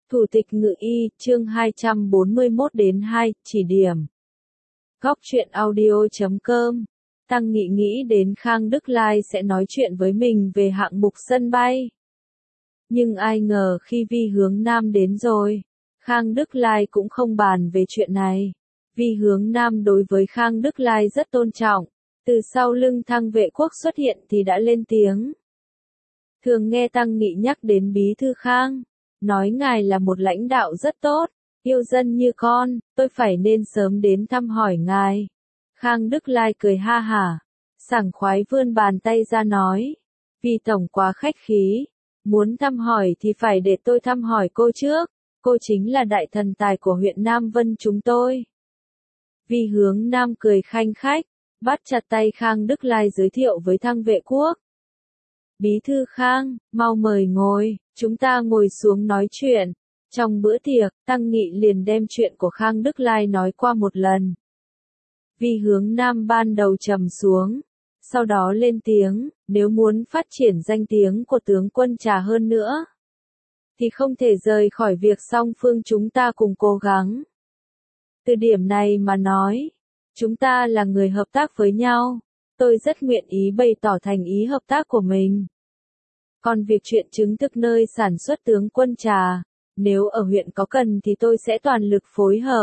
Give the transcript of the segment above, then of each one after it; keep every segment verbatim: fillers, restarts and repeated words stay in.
Thủ tịch Ngự Y, chương hai trăm bốn mươi mốt đến hai, chỉ điểm. Góc truyện audio chấm com. Tăng Nghị nghĩ đến Khang Đức Lai sẽ nói chuyện với mình về hạng mục sân bay. Nhưng ai ngờ khi Vi Hướng Nam đến rồi, Khang Đức Lai cũng không bàn về chuyện này. Vi Hướng Nam đối với Khang Đức Lai rất tôn trọng, từ sau lưng Thăng Vệ Quốc xuất hiện thì đã lên tiếng. Thường nghe Tăng Nghị nhắc đến Bí thư Khang, nói ngài là một lãnh đạo rất tốt, yêu dân như con, tôi phải nên sớm đến thăm hỏi ngài. Khang Đức Lai cười ha hả, sảng khoái vươn bàn tay ra nói, Vi tổng quá khách khí, muốn thăm hỏi thì phải để tôi thăm hỏi cô trước, cô chính là đại thần tài của huyện Nam Vân chúng tôi. Vi Hướng Nam cười khanh khách, bắt chặt tay Khang Đức Lai giới thiệu với Thăng Vệ Quốc. Bí thư Khang, mau mời ngồi, chúng ta ngồi xuống nói chuyện. Trong bữa tiệc, Tăng Nghị liền đem chuyện của Khang Đức Lai nói qua một lần. Vi Hướng Nam ban đầu trầm xuống, sau đó lên tiếng, nếu muốn phát triển danh tiếng của tướng quân Trà hơn nữa, thì không thể rời khỏi việc song phương chúng ta cùng cố gắng. Từ điểm này mà nói, chúng ta là người hợp tác với nhau. Tôi rất nguyện ý bày tỏ thành ý hợp tác của mình. Còn việc chuyện chứng thực nơi sản xuất tướng quân Trà, nếu ở huyện có cần thì tôi sẽ toàn lực phối hợp.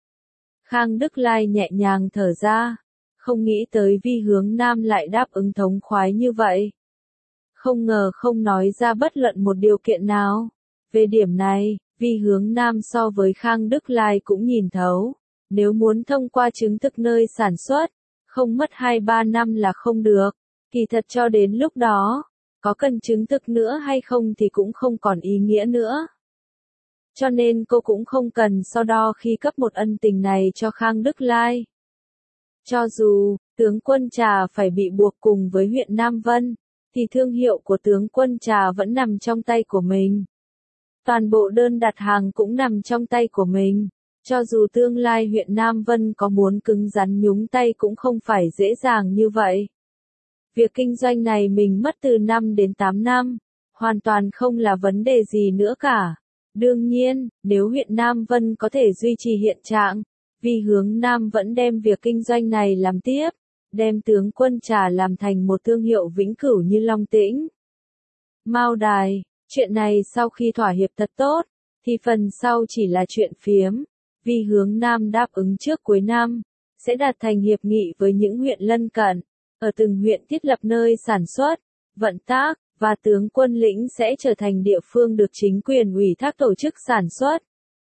Khang Đức Lai nhẹ nhàng thở ra, không nghĩ tới Vi Hướng Nam lại đáp ứng thống khoái như vậy. Không ngờ không nói ra bất luận một điều kiện nào. Về điểm này, Vi Hướng Nam so với Khang Đức Lai cũng nhìn thấu, nếu muốn thông qua chứng thực nơi sản xuất, không mất hai ba năm là không được. Kỳ thật cho đến lúc đó, có cần chứng thực nữa hay không thì cũng không còn ý nghĩa nữa. Cho nên cô cũng không cần so đo khi cấp một ân tình này cho Khang Đức Lai. Cho dù, tướng quân Trà phải bị buộc cùng với huyện Nam Vân, thì thương hiệu của tướng quân Trà vẫn nằm trong tay của mình. Toàn bộ đơn đặt hàng cũng nằm trong tay của mình. Cho dù tương lai huyện Nam Vân có muốn cứng rắn nhúng tay cũng không phải dễ dàng như vậy. Việc kinh doanh này mình mất từ năm đến tám năm, hoàn toàn không là vấn đề gì nữa cả. Đương nhiên, nếu huyện Nam Vân có thể duy trì hiện trạng, Vi Hướng Nam vẫn đem việc kinh doanh này làm tiếp, đem tướng quân Trà làm thành một thương hiệu vĩnh cửu như Long Tĩnh. Mao Đài, chuyện này sau khi thỏa hiệp thật tốt, thì phần sau chỉ là chuyện phiếm. Vi Hướng Nam đáp ứng trước cuối năm, sẽ đạt thành hiệp nghị với những huyện lân cận, ở từng huyện thiết lập nơi sản xuất, vận tác, và tướng quân lĩnh sẽ trở thành địa phương được chính quyền ủy thác tổ chức sản xuất,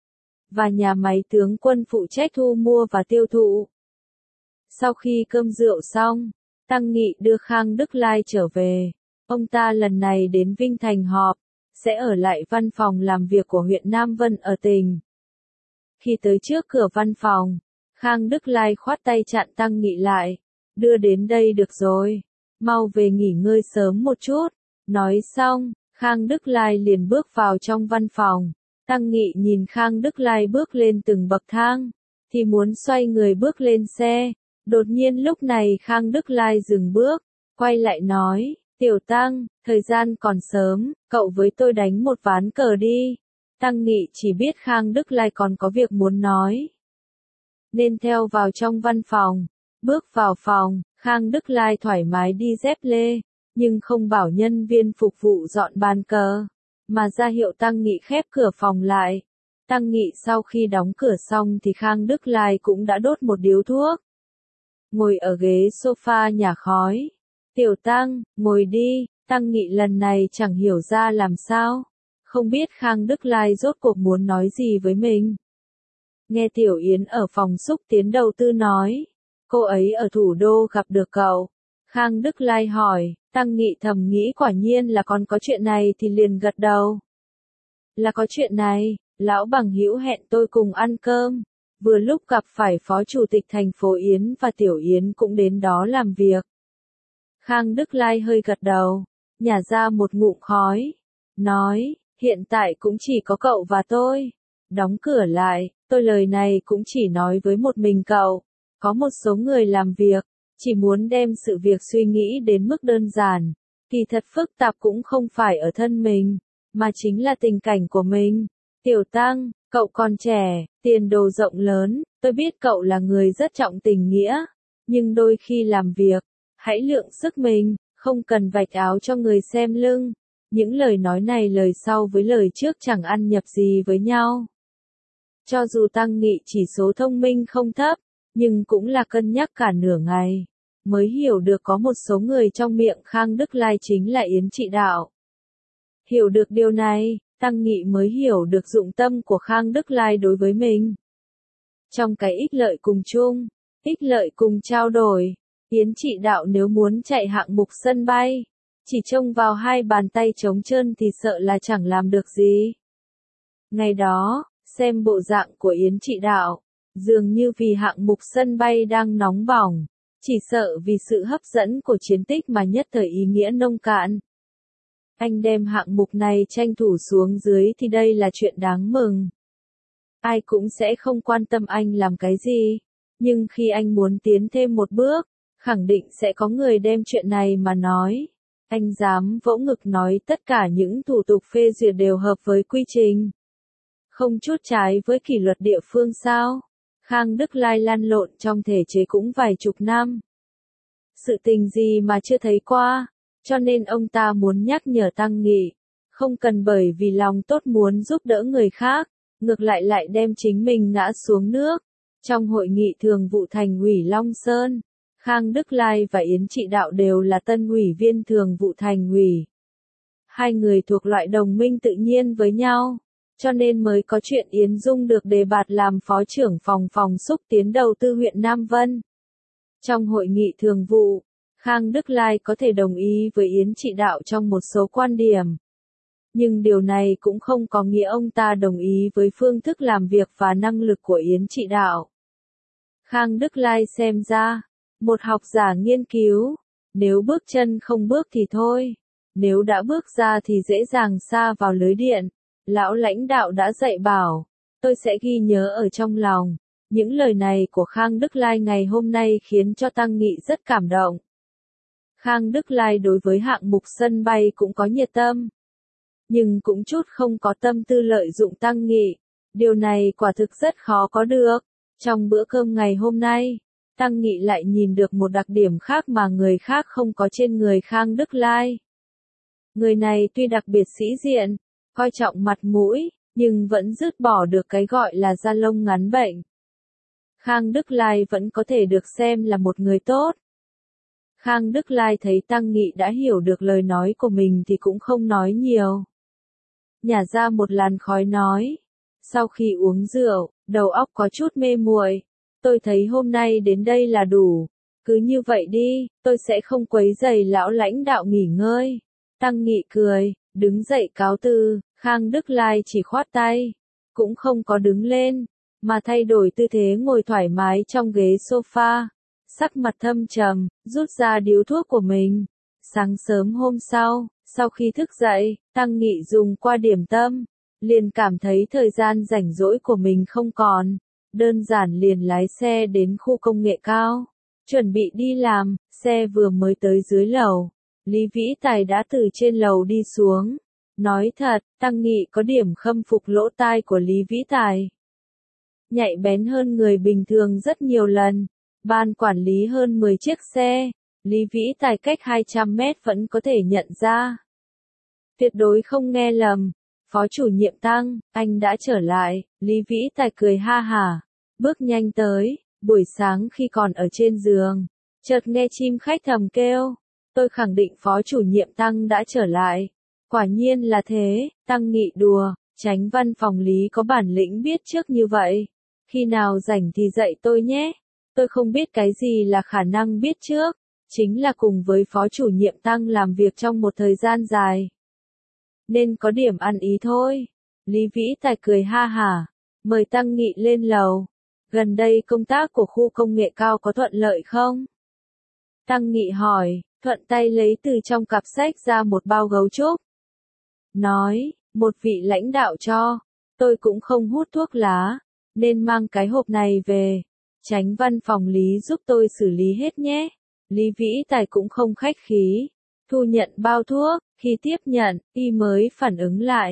và nhà máy tướng quân phụ trách thu mua và tiêu thụ. Sau khi cơm rượu xong, Tăng Nghị đưa Khang Đức Lai trở về. Ông ta lần này đến Vinh Thành họp, sẽ ở lại văn phòng làm việc của huyện Nam Vân ở tỉnh. Khi tới trước cửa văn phòng, Khang Đức Lai khoát tay chặn Tăng Nghị lại. Đưa đến đây được rồi, mau về nghỉ ngơi sớm một chút. Nói xong, Khang Đức Lai liền bước vào trong văn phòng. Tăng Nghị nhìn Khang Đức Lai bước lên từng bậc thang, thì muốn xoay người bước lên xe. Đột nhiên lúc này Khang Đức Lai dừng bước, quay lại nói, Tiểu Tăng, thời gian còn sớm, cậu với tôi đánh một ván cờ đi. Tăng Nghị chỉ biết Khang Đức Lai còn có việc muốn nói, nên theo vào trong văn phòng. Bước vào phòng, Khang Đức Lai thoải mái đi dép lê, nhưng không bảo nhân viên phục vụ dọn bàn cờ, mà ra hiệu Tăng Nghị khép cửa phòng lại. Tăng Nghị sau khi đóng cửa xong thì Khang Đức Lai cũng đã đốt một điếu thuốc. Ngồi ở ghế sofa nhả khói. Tiểu Tăng, ngồi đi. Tăng Nghị lần này chẳng hiểu ra làm sao, không biết Khang Đức Lai rốt cuộc muốn nói gì với mình. Nghe Tiểu Yến ở phòng xúc tiến đầu tư nói, cô ấy ở thủ đô gặp được cậu. Khang Đức Lai hỏi, Tăng Nghị thầm nghĩ quả nhiên là còn có chuyện này thì liền gật đầu. Là có chuyện này, lão bằng hữu hẹn tôi cùng ăn cơm, vừa lúc gặp phải Phó Chủ tịch thành phố Yến và Tiểu Yến cũng đến đó làm việc. Khang Đức Lai hơi gật đầu, nhả ra một ngụm khói, nói, hiện tại cũng chỉ có cậu và tôi. Đóng cửa lại, tôi lời này cũng chỉ nói với một mình cậu. Có một số người làm việc, chỉ muốn đem sự việc suy nghĩ đến mức đơn giản, kỳ thật phức tạp cũng không phải ở thân mình, mà chính là tình cảnh của mình. Tiểu Tăng, cậu còn trẻ, tiền đồ rộng lớn, tôi biết cậu là người rất trọng tình nghĩa, nhưng đôi khi làm việc, hãy lượng sức mình, không cần vạch áo cho người xem lưng. Những lời nói này lời sau với lời trước chẳng ăn nhập gì với nhau. Cho dù Tăng Nghị chỉ số thông minh không thấp, nhưng cũng là cân nhắc cả nửa ngày, mới hiểu được có một số người trong miệng Khang Đức Lai chính là Yến Trị Đạo. Hiểu được điều này, Tăng Nghị mới hiểu được dụng tâm của Khang Đức Lai đối với mình. Trong cái ích lợi cùng chung, ích lợi cùng trao đổi, Yến Trị Đạo nếu muốn chạy hạng mục sân bay, chỉ trông vào hai bàn tay trống trơn thì sợ là chẳng làm được gì. Ngày đó, xem bộ dạng của Yến Trị Đạo, dường như vì hạng mục sân bay đang nóng bỏng, chỉ sợ vì sự hấp dẫn của chiến tích mà nhất thời ý nghĩa nông cạn. Anh đem hạng mục này tranh thủ xuống dưới thì đây là chuyện đáng mừng. Ai cũng sẽ không quan tâm anh làm cái gì, nhưng khi anh muốn tiến thêm một bước, khẳng định sẽ có người đem chuyện này mà nói. Anh dám vỗ ngực nói tất cả những thủ tục phê duyệt đều hợp với quy trình. Không chút trái với kỷ luật địa phương sao? Khang Đức Lai lăn lộn trong thể chế cũng vài chục năm. Sự tình gì mà chưa thấy qua, cho nên ông ta muốn nhắc nhở Tăng Nghị, không cần bởi vì lòng tốt muốn giúp đỡ người khác, ngược lại lại đem chính mình ngã xuống nước. Trong hội nghị thường vụ Thành ủy Long Sơn, Khang Đức Lai và Yến Trị Đạo đều là tân ủy viên thường vụ Thành ủy. Hai người thuộc loại đồng minh tự nhiên với nhau, cho nên mới có chuyện Yến Dung được đề bạt làm phó trưởng phòng phòng xúc tiến đầu tư huyện Nam Vân. Trong hội nghị thường vụ, Khang Đức Lai có thể đồng ý với Yến Trị Đạo trong một số quan điểm. Nhưng điều này cũng không có nghĩa ông ta đồng ý với phương thức làm việc và năng lực của Yến Trị Đạo. Khang Đức Lai xem ra, một học giả nghiên cứu, nếu bước chân không bước thì thôi, nếu đã bước ra thì dễ dàng sa vào lưới điện. Lão lãnh đạo đã dạy bảo, tôi sẽ ghi nhớ ở trong lòng. Những lời này của Khang Đức Lai ngày hôm nay khiến cho Tăng Nghị rất cảm động. Khang Đức Lai đối với hạng mục sân bay cũng có nhiệt tâm, nhưng cũng chút không có tâm tư lợi dụng Tăng Nghị. Điều này quả thực rất khó có được. Trong bữa cơm ngày hôm nay, Tăng Nghị lại nhìn được một đặc điểm khác mà người khác không có trên người Khang Đức Lai. Người này tuy đặc biệt sĩ diện, coi trọng mặt mũi, nhưng vẫn dứt bỏ được cái gọi là da lông ngắn bệnh. Khang Đức Lai vẫn có thể được xem là một người tốt. Khang Đức Lai thấy Tăng Nghị đã hiểu được lời nói của mình thì cũng không nói nhiều. Nhả ra một làn khói nói. Sau khi uống rượu, đầu óc có chút mê muội. Tôi thấy hôm nay đến đây là đủ. Cứ như vậy đi, tôi sẽ không quấy rầy lão lãnh đạo nghỉ ngơi. Tăng Nghị cười, đứng dậy cáo từ. Khang Đức Lai chỉ khoát tay, cũng không có đứng lên, mà thay đổi tư thế ngồi thoải mái trong ghế sofa, sắc mặt thâm trầm, rút ra điếu thuốc của mình. Sáng sớm hôm sau, sau khi thức dậy, Tăng Nghị dùng qua điểm tâm, liền cảm thấy thời gian rảnh rỗi của mình không còn, đơn giản liền lái xe đến khu công nghệ cao, chuẩn bị đi làm. Xe vừa mới tới dưới lầu, Lý Vĩ Tài đã từ trên lầu đi xuống. Nói thật, Tăng Nghị có điểm khâm phục lỗ tai của Lý Vĩ Tài. Nhạy bén hơn người bình thường rất nhiều lần. Ban quản lý hơn mười chiếc xe, Lý Vĩ Tài cách hai trăm mét vẫn có thể nhận ra. Tuyệt đối không nghe lầm. Phó chủ nhiệm Tăng, anh đã trở lại. Lý Vĩ Tài cười ha hả, bước nhanh tới. Buổi sáng khi còn ở trên giường, chợt nghe chim khách thầm kêu. Tôi khẳng định phó chủ nhiệm Tăng đã trở lại. Quả nhiên là thế, Tăng Nghị đùa, Chánh văn phòng Lý có bản lĩnh biết trước như vậy. Khi nào rảnh thì dạy tôi nhé. Tôi không biết cái gì là khả năng biết trước, chính là cùng với phó chủ nhiệm Tăng làm việc trong một thời gian dài. Nên có điểm ăn ý thôi. Lý Vĩ Tài cười ha hả, mời Tăng Nghị lên lầu. Gần đây công tác của khu công nghệ cao có thuận lợi không? Tăng Nghị hỏi, thuận tay lấy từ trong cặp sách ra một bao gấu trúc. Nói, một vị lãnh đạo cho, tôi cũng không hút thuốc lá, nên mang cái hộp này về. Chánh văn phòng Lý giúp tôi xử lý hết nhé. Lý Vĩ Tài cũng không khách khí, thu nhận bao thuốc. Khi tiếp nhận, y mới phản ứng lại.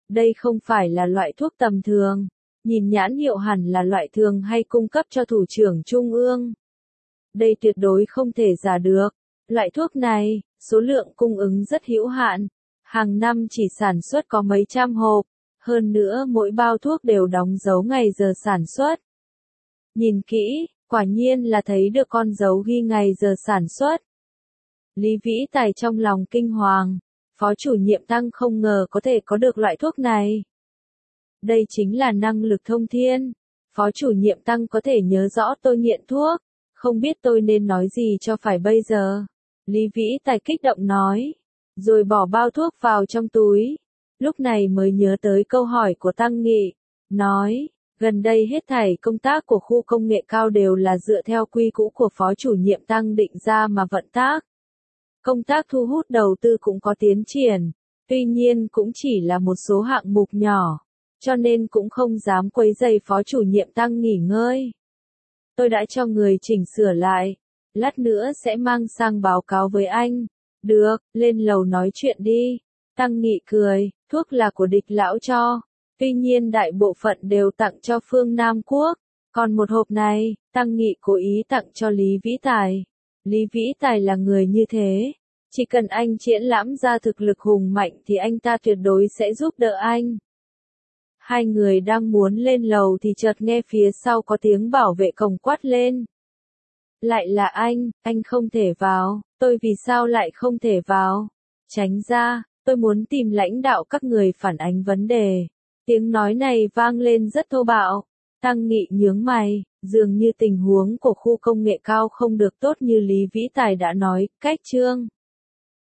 Đây không phải là loại thuốc tầm thường. Nhìn nhãn hiệu hẳn là loại thường hay cung cấp cho thủ trưởng trung ương. Đây tuyệt đối không thể giả được. Loại thuốc này, số lượng cung ứng rất hữu hạn. Hàng năm chỉ sản xuất có mấy trăm hộp. Hơn nữa mỗi bao thuốc đều đóng dấu ngày giờ sản xuất. Nhìn kỹ, quả nhiên là thấy được con dấu ghi ngày giờ sản xuất. Lý Vĩ Tài trong lòng kinh hoàng. Phó chủ nhiệm Tăng không ngờ có thể có được loại thuốc này. Đây chính là năng lực thông thiên. Phó chủ nhiệm Tăng có thể nhớ rõ tôi nghiện thuốc. Không biết tôi nên nói gì cho phải bây giờ. Lý Vĩ Tài kích động nói. Rồi bỏ bao thuốc vào trong túi. Lúc này mới nhớ tới câu hỏi của Tăng Nghị. Nói, gần đây hết thảy công tác của khu công nghệ cao đều là dựa theo quy cũ của phó chủ nhiệm Tăng định ra mà vận tác. Công tác thu hút đầu tư cũng có tiến triển. Tuy nhiên cũng chỉ là một số hạng mục nhỏ. Cho nên cũng không dám quấy rầy phó chủ nhiệm Tăng nghỉ ngơi. Tôi đã cho người chỉnh sửa lại. Lát nữa sẽ mang sang báo cáo với anh. Được, lên lầu nói chuyện đi. Tăng Nghị cười, thuốc là của Địch lão cho. Tuy nhiên đại bộ phận đều tặng cho Phương Nam Quốc. Còn một hộp này, Tăng Nghị cố ý tặng cho Lý Vĩ Tài. Lý Vĩ Tài là người như thế. Chỉ cần anh triển lãm ra thực lực hùng mạnh thì anh ta tuyệt đối sẽ giúp đỡ anh. Hai người đang muốn lên lầu thì chợt nghe phía sau có tiếng bảo vệ cổng quát lên. Lại là anh, anh không thể vào. Tôi vì sao lại không thể vào? Tránh ra, tôi muốn tìm lãnh đạo các người phản ánh vấn đề. Tiếng nói này vang lên rất thô bạo. Tăng Nghị nhướng mày, dường như tình huống của khu công nghệ cao không được tốt như Lý Vĩ Tài đã nói, cách chương.